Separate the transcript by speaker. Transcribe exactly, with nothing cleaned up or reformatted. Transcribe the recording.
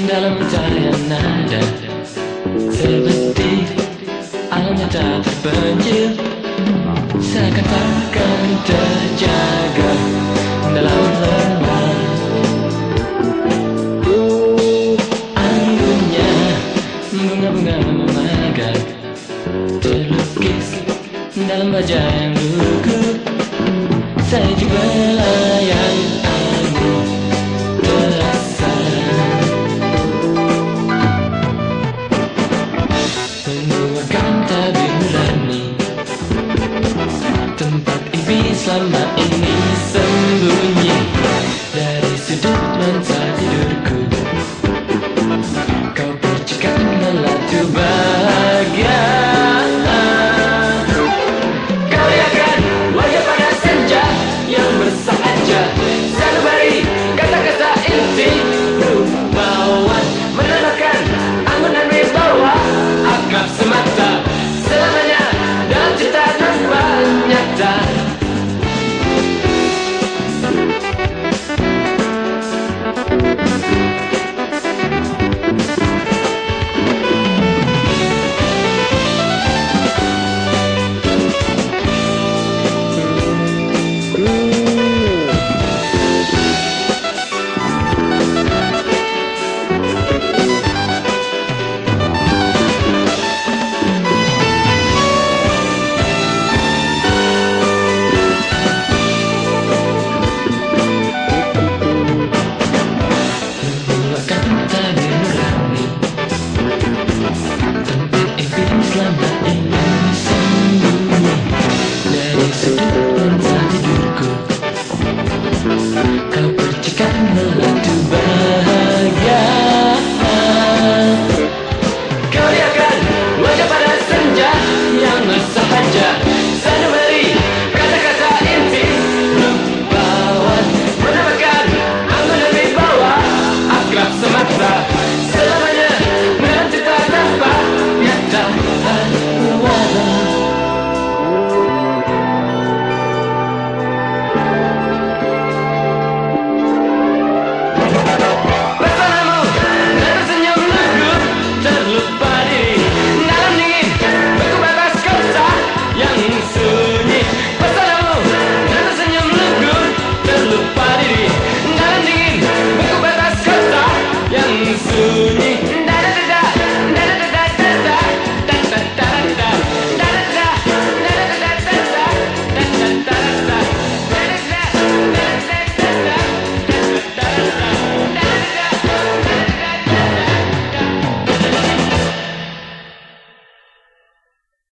Speaker 1: dalam cahaya nada, seperti alamnya tak terpencil, seakan takkan terjaga dalam lemah. Anggunnya bunga-bunga memagar, terlukis dalam baja yang lugu, sejuk belayan angin terasa. Mengeluarkan tabir nurani, tempat iblis selama ini sembunyi dari sudut mata tidurku. Kau percikan melatu bahagia, kau yakan wajah pada senja yang bersahaja, sanubari kata-kata inti rupawan, menambahkan angunan wibawa, akrab semata selamanya dalam cerita tanpa nyata. Kau percikan